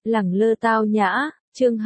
Lẳng lơ tao nhã, chương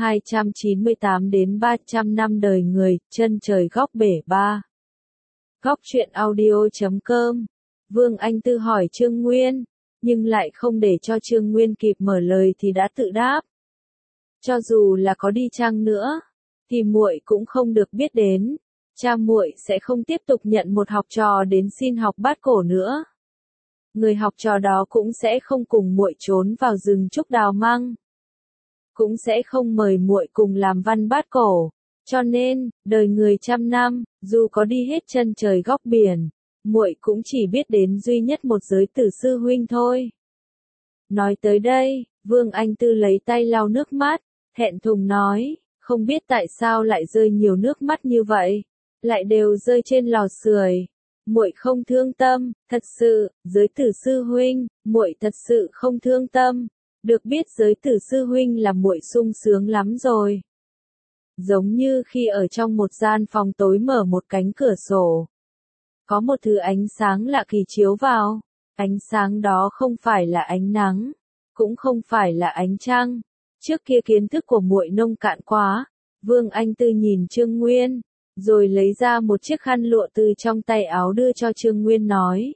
298 đến 300 năm đời người, chân trời góc bể 3. Góc truyện audio.com. Vương Anh Tư hỏi Trương Nguyên, nhưng lại không để cho Trương Nguyên kịp mở lời thì đã tự đáp. Cho dù là có đi chăng nữa, thì muội cũng không được biết đến. Cha muội sẽ không tiếp tục nhận một học trò đến xin học bát cổ nữa. Người học trò đó cũng sẽ không cùng muội trốn vào rừng trúc đào măng, cũng sẽ không mời muội cùng làm văn bát cổ. Cho nên, đời người trăm năm, dù có đi hết chân trời góc biển, muội cũng chỉ biết đến duy nhất một giới tử sư huynh thôi. Nói tới đây, Vương Anh Tư lấy tay lau nước mắt, thẹn thùng nói, không biết tại sao lại rơi nhiều nước mắt như vậy, lại đều rơi trên lò sưởi. Muội không thương tâm, thật sự, giới tử sư huynh, muội thật sự không thương tâm. Được biết giới tử sư huynh là muội sung sướng lắm rồi. Giống như khi ở trong một gian phòng tối mở một cánh cửa sổ. Có một thứ ánh sáng lạ kỳ chiếu vào. Ánh sáng đó không phải là ánh nắng, cũng không phải là ánh trăng. Trước kia kiến thức của muội nông cạn quá. Vương Anh Tư nhìn Trương Nguyên, rồi lấy ra một chiếc khăn lụa từ trong tay áo đưa cho Trương Nguyên nói.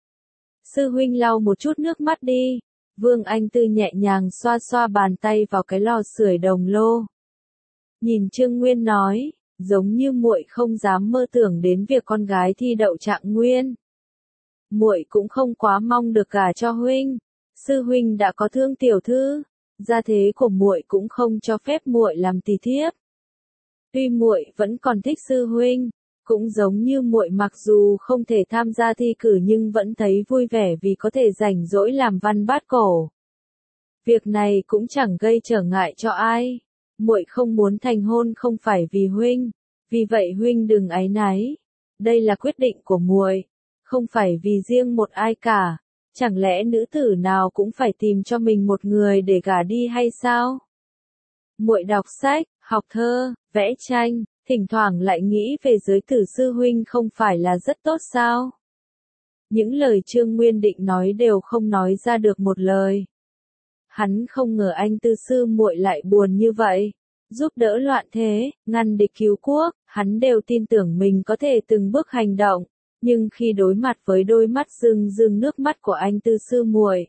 Sư huynh lau một chút nước mắt đi. Vương Anh Tư nhẹ nhàng xoa xoa bàn tay vào cái lò sưởi đồng lô. Nhìn Trương Nguyên nói, giống như muội không dám mơ tưởng đến việc con gái thi đậu trạng nguyên. Muội cũng không quá mong được gả cho huynh. Sư huynh đã có thương tiểu thư, gia thế của muội cũng không cho phép muội làm tỳ thiếp. Tuy muội vẫn còn thích sư huynh, cũng giống như muội mặc dù không thể tham gia thi cử nhưng vẫn thấy vui vẻ vì có thể rảnh rỗi làm văn bát cổ. Việc này cũng chẳng gây trở ngại cho ai. Muội không muốn thành hôn không phải vì huynh, vì vậy huynh đừng áy náy. Đây là quyết định của muội, không phải vì riêng một ai cả. Chẳng lẽ nữ tử nào cũng phải tìm cho mình một người để gả đi hay sao? Muội đọc sách, học thơ, vẽ tranh, thỉnh thoảng lại nghĩ về giới tử sư huynh không phải là rất tốt sao? Những lời Trương Nguyên định nói đều không nói ra được một lời. Hắn không ngờ anh Tư sư muội lại buồn như vậy. Giúp đỡ loạn thế, ngăn địch cứu quốc, hắn đều tin tưởng mình có thể từng bước hành động. Nhưng khi đối mặt với đôi mắt rưng rưng nước mắt của anh Tư sư muội,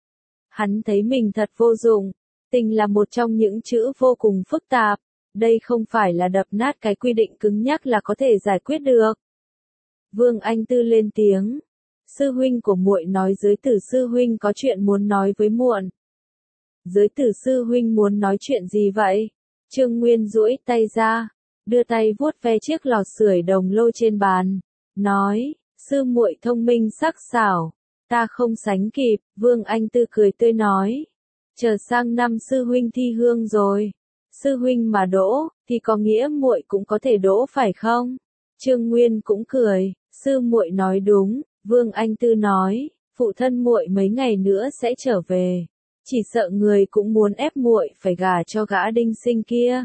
hắn thấy mình thật vô dụng. Tình là một trong những chữ vô cùng phức tạp. Đây không phải là đập nát cái quy định cứng nhắc là có thể giải quyết được. Vương Anh Tư lên tiếng. Sư huynh của muội nói giới tử sư huynh có chuyện muốn nói với muộn. Giới tử sư huynh muốn nói chuyện gì vậy? Trương Nguyên duỗi tay ra, đưa tay vuốt ve chiếc lò sưởi đồng lô trên bàn, nói, sư muội thông minh sắc sảo, ta không sánh kịp. Vương Anh Tư cười tươi nói, chờ sang năm sư huynh thi hương rồi, sư huynh mà đỗ, thì có nghĩa muội cũng có thể đỗ phải không? Trương Nguyên cũng cười, sư muội nói đúng. Vương Anh Tư nói, phụ thân muội mấy ngày nữa sẽ trở về, chỉ sợ người cũng muốn ép muội phải gả cho gã đinh sinh kia.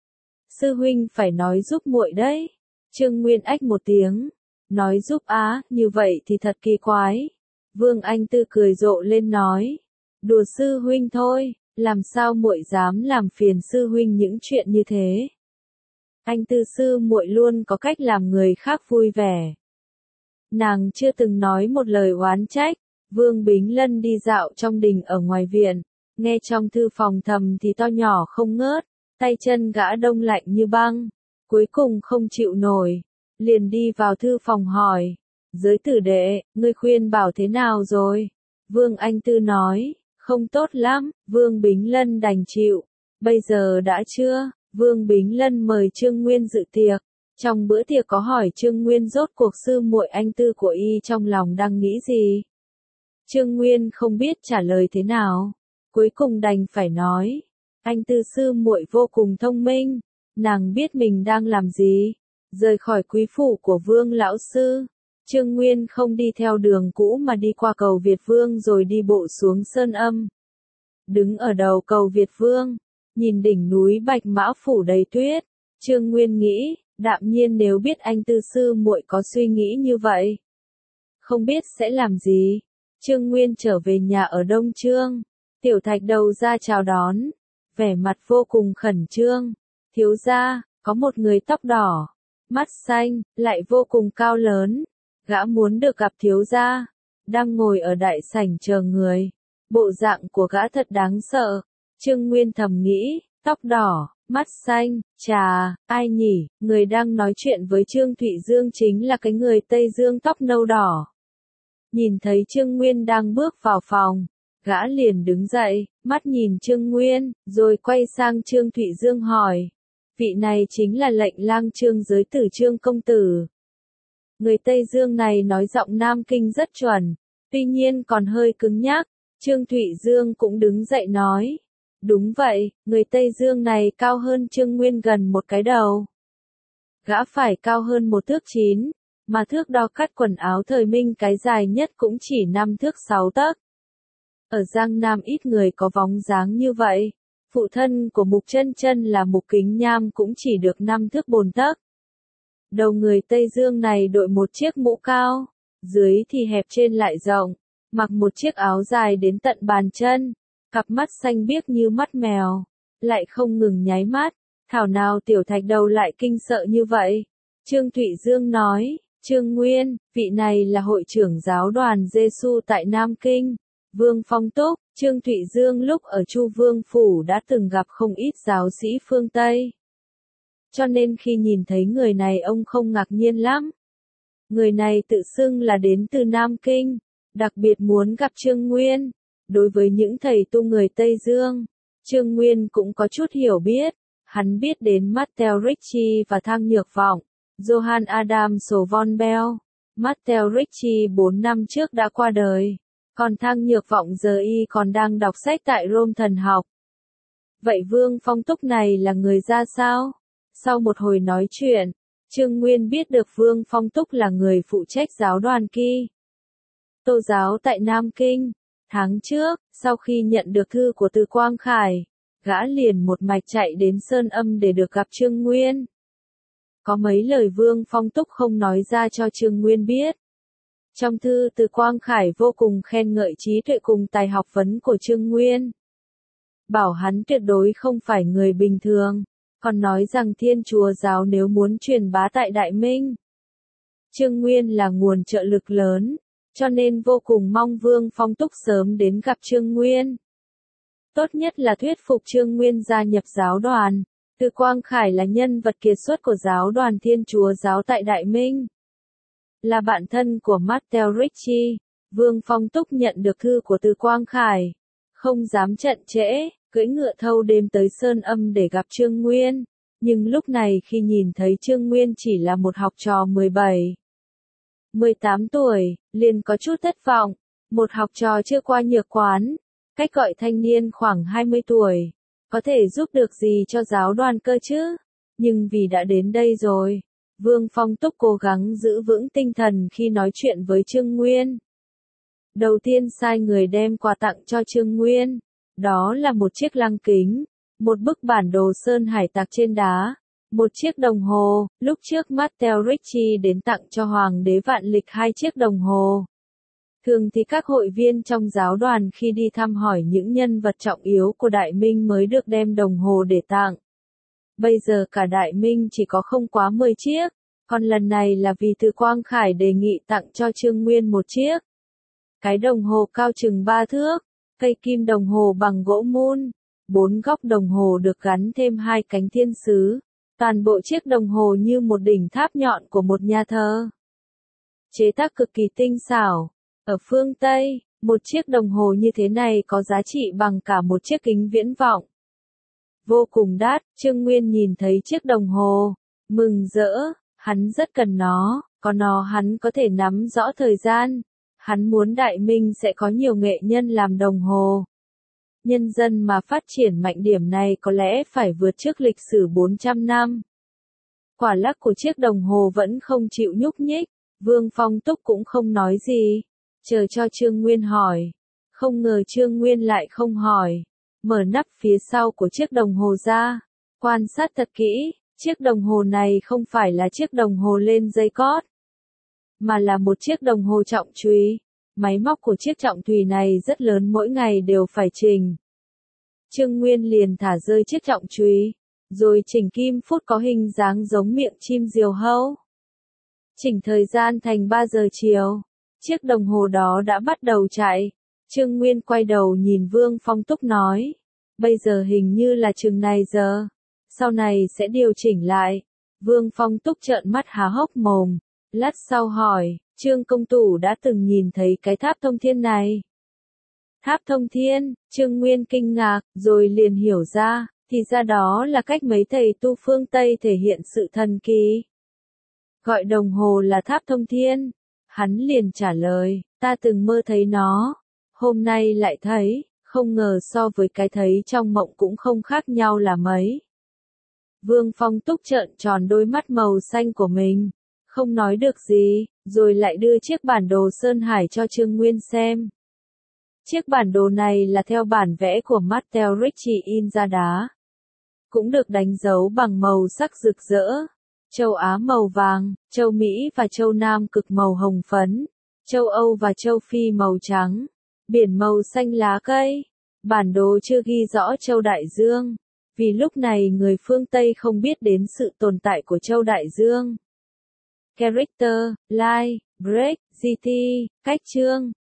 Sư huynh phải nói giúp muội đấy. Trương Nguyên ách một tiếng, nói giúp á, như vậy thì thật kỳ quái. Vương Anh Tư cười rộ lên nói, đùa sư huynh thôi, làm sao muội dám làm phiền sư huynh những chuyện như thế. Anh Tư sư muội luôn có cách làm người khác vui vẻ. Nàng chưa từng nói một lời oán trách. Vương Bính Lân đi dạo trong đình ở ngoài viện, nghe trong thư phòng thầm thì to nhỏ không ngớt, tay chân gã đông lạnh như băng, cuối cùng không chịu nổi, liền đi vào thư phòng hỏi, giới tử đệ, ngươi khuyên bảo thế nào rồi? Vương Anh Tư nói, không tốt lắm. Vương Bính Lân đành chịu. Bây giờ đã chưa? Vương Bính Lân mời Trương Nguyên dự tiệc. Trong bữa tiệc có hỏi Trương Nguyên rốt cuộc sư muội Anh Tư của y trong lòng đang nghĩ gì. Trương Nguyên không biết trả lời thế nào, cuối cùng đành phải nói, anh Tư sư muội vô cùng thông minh, nàng biết mình đang làm gì. Rời khỏi quý phủ của Vương lão sư, Trương Nguyên không đi theo đường cũ mà đi qua cầu Việt Vương rồi đi bộ xuống Sơn Âm. Đứng ở đầu cầu Việt Vương, nhìn đỉnh núi Bạch Mã phủ đầy tuyết, Trương Nguyên nghĩ, đạm nhiên nếu biết anh Tư sư muội có suy nghĩ như vậy, không biết sẽ làm gì. Trương Nguyên trở về nhà ở Đông Trương, Tiểu Thạch Đầu ra chào đón, vẻ mặt vô cùng khẩn trương. Thiếu gia, có một người tóc đỏ, mắt xanh, lại vô cùng cao lớn. Gã muốn được gặp thiếu gia, đang ngồi ở đại sảnh chờ người. Bộ dạng của gã thật đáng sợ. Trương Nguyên thầm nghĩ, tóc đỏ, mắt xanh, chà, ai nhỉ, người đang nói chuyện với Trương Thụy Dương chính là cái người Tây Dương tóc nâu đỏ. Nhìn thấy Trương Nguyên đang bước vào phòng, gã liền đứng dậy, mắt nhìn Trương Nguyên, rồi quay sang Trương Thụy Dương hỏi. Vị này chính là lệnh lang Trương giới tử Trương công tử. Người Tây Dương này nói giọng Nam Kinh rất chuẩn, tuy nhiên còn hơi cứng nhắc. Trương Thụy Dương cũng đứng dậy nói. Đúng vậy, người Tây Dương này cao hơn Trương Nguyên gần một cái đầu. Gã phải cao hơn 1 thước 9, mà thước đo cắt quần áo thời Minh cái dài nhất cũng chỉ 5 thước 6 tấc. Ở Giang Nam ít người có bóng dáng như vậy. Phụ thân của Mục Chân Chân là Mục Kính Nham cũng chỉ được 5 thước 4 tấc. Đầu người Tây Dương này đội một chiếc mũ cao, dưới thì hẹp trên lại rộng, mặc một chiếc áo dài đến tận bàn chân, cặp mắt xanh biếc như mắt mèo, lại không ngừng nháy mắt. Thảo nào Tiểu Thạch Đầu lại kinh sợ như vậy? Trương Thụy Dương nói, Trương Nguyên, vị này là hội trưởng giáo đoàn Giê-xu tại Nam Kinh, Vương Phong Túc. Trương Thụy Dương lúc ở Chu Vương Phủ đã từng gặp không ít giáo sĩ phương Tây. Cho nên khi nhìn thấy người này ông không ngạc nhiên lắm. Người này tự xưng là đến từ Nam Kinh, đặc biệt muốn gặp Trương Nguyên. Đối với những thầy tu người Tây Dương, Trương Nguyên cũng có chút hiểu biết. Hắn biết đến Matteo Ricci và Thang Nhược Vọng, Johann Adam Sổ von Bell. Matteo Ricci 4 năm trước đã qua đời, còn Thang Nhược Vọng giờ y còn đang đọc sách tại Rome thần học. Vậy Vương Phong Túc này là người ra sao? Sau một hồi nói chuyện, Trương Nguyên biết được Vương Phong Túc là người phụ trách giáo đoàn Tô giáo tại Nam Kinh. Tháng trước, sau khi nhận được thư của Từ Quang Khải, gã liền một mạch chạy đến Sơn Âm để được gặp Trương Nguyên. Có mấy lời Vương Phong Túc không nói ra cho Trương Nguyên biết. Trong thư Từ Quang Khải vô cùng khen ngợi trí tuệ cùng tài học vấn của Trương Nguyên. Bảo hắn tuyệt đối không phải người bình thường, còn nói rằng Thiên Chúa giáo nếu muốn truyền bá tại Đại Minh, Trương Nguyên là nguồn trợ lực lớn, cho nên vô cùng mong Vương Phong Túc sớm đến gặp Trương Nguyên. Tốt nhất là thuyết phục Trương Nguyên gia nhập giáo đoàn. Từ Quang Khải là nhân vật kiệt xuất của giáo đoàn Thiên Chúa giáo tại Đại Minh. Là bạn thân của Matteo Ricci, Vương Phong Túc nhận được thư của Từ Quang Khải. Không dám chậm trễ, cưỡi ngựa thâu đêm tới Sơn Âm để gặp Trương Nguyên. Nhưng lúc này khi nhìn thấy Trương Nguyên chỉ là một học trò 18 tuổi, liền có chút thất vọng. Một học trò chưa qua nhược quán, cách gọi thanh niên khoảng 20 tuổi. Có thể giúp được gì cho giáo đoàn cơ chứ? Nhưng vì đã đến đây rồi, Vương Phong Túc cố gắng giữ vững tinh thần khi nói chuyện với Trương Nguyên. Đầu tiên sai người đem quà tặng cho Trương Nguyên. Đó là một chiếc lăng kính, một bức bản đồ sơn hải tặc trên đá, một chiếc đồng hồ. Lúc trước Matteo Ricci đến tặng cho Hoàng đế Vạn Lịch 2 chiếc đồng hồ. Thường thì các hội viên trong giáo đoàn khi đi thăm hỏi những nhân vật trọng yếu của Đại Minh mới được đem đồng hồ để tặng. Bây giờ cả Đại Minh chỉ có không quá 10 chiếc, còn lần này là vì Từ Quang Khải đề nghị tặng cho Trương Nguyên một chiếc. Cái đồng hồ cao chừng 3 thước, cây kim đồng hồ bằng gỗ mun, 4 góc đồng hồ được gắn thêm 2 cánh thiên sứ, toàn bộ chiếc đồng hồ như một đỉnh tháp nhọn của một nhà thờ. Chế tác cực kỳ tinh xảo. Ở phương Tây, một chiếc đồng hồ như thế này có giá trị bằng cả một chiếc kính viễn vọng. Vô cùng đắt. Trương Nguyên nhìn thấy chiếc đồng hồ, mừng rỡ, hắn rất cần nó, có nó hắn có thể nắm rõ thời gian. Hắn muốn Đại Minh sẽ có nhiều nghệ nhân làm đồng hồ. Nhân dân mà phát triển mạnh điểm này có lẽ phải vượt trước lịch sử 400 năm. Quả lắc của chiếc đồng hồ vẫn không chịu nhúc nhích, Vương Phong Túc cũng không nói gì, chờ cho Trương Nguyên hỏi. Không ngờ Trương Nguyên lại không hỏi, mở nắp phía sau của chiếc đồng hồ ra, quan sát thật kỹ, chiếc đồng hồ này không phải là chiếc đồng hồ lên dây cót, mà là một chiếc đồng hồ trọng chúy. Máy móc của chiếc trọng thủy này rất lớn, mỗi ngày đều phải chỉnh. Trương Nguyên liền thả rơi chiếc trọng chùy, rồi chỉnh kim phút có hình dáng giống miệng chim diều hâu. Chỉnh thời gian thành 3 giờ chiều, chiếc đồng hồ đó đã bắt đầu chạy. Trương Nguyên quay đầu nhìn Vương Phong Túc nói, bây giờ hình như là chừng này giờ, sau này sẽ điều chỉnh lại. Vương Phong Túc trợn mắt há hốc mồm, lát sau hỏi, Trương công tử đã từng nhìn thấy cái tháp thông thiên này? Tháp thông thiên, Trương Nguyên kinh ngạc, rồi liền hiểu ra, thì ra đó là cách mấy thầy tu phương Tây thể hiện sự thần kỳ. Gọi đồng hồ là tháp thông thiên. Hắn liền trả lời, ta từng mơ thấy nó, hôm nay lại thấy, không ngờ so với cái thấy trong mộng cũng không khác nhau là mấy. Vương Phong Túc trợn tròn đôi mắt màu xanh của mình, không nói được gì, rồi lại đưa chiếc bản đồ Sơn Hải cho Trương Nguyên xem. Chiếc bản đồ này là theo bản vẽ của Matteo Ricci in ra đá, cũng được đánh dấu bằng màu sắc rực rỡ. Châu Á màu vàng, châu Mỹ và châu Nam cực màu hồng phấn, châu Âu và châu Phi màu trắng, biển màu xanh lá cây. Bản đồ chưa ghi rõ châu Đại Dương, vì lúc này người phương Tây không biết đến sự tồn tại của châu Đại Dương. Character, Line, Break, GT, cách chương.